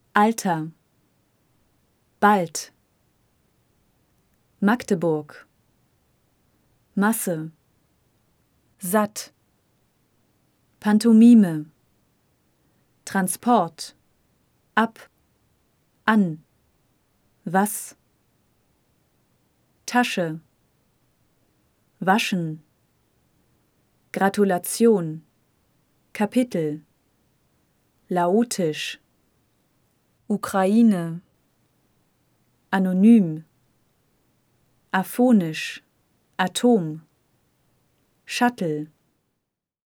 Alter, bald, Magdeburg, Masse, satt, Pantomime, Transport, ab, an, was, Tasche, waschen, Gratulation, Kapitel, laotisch, Ukraine, anonym, aphonisch, Atom, Shuttle,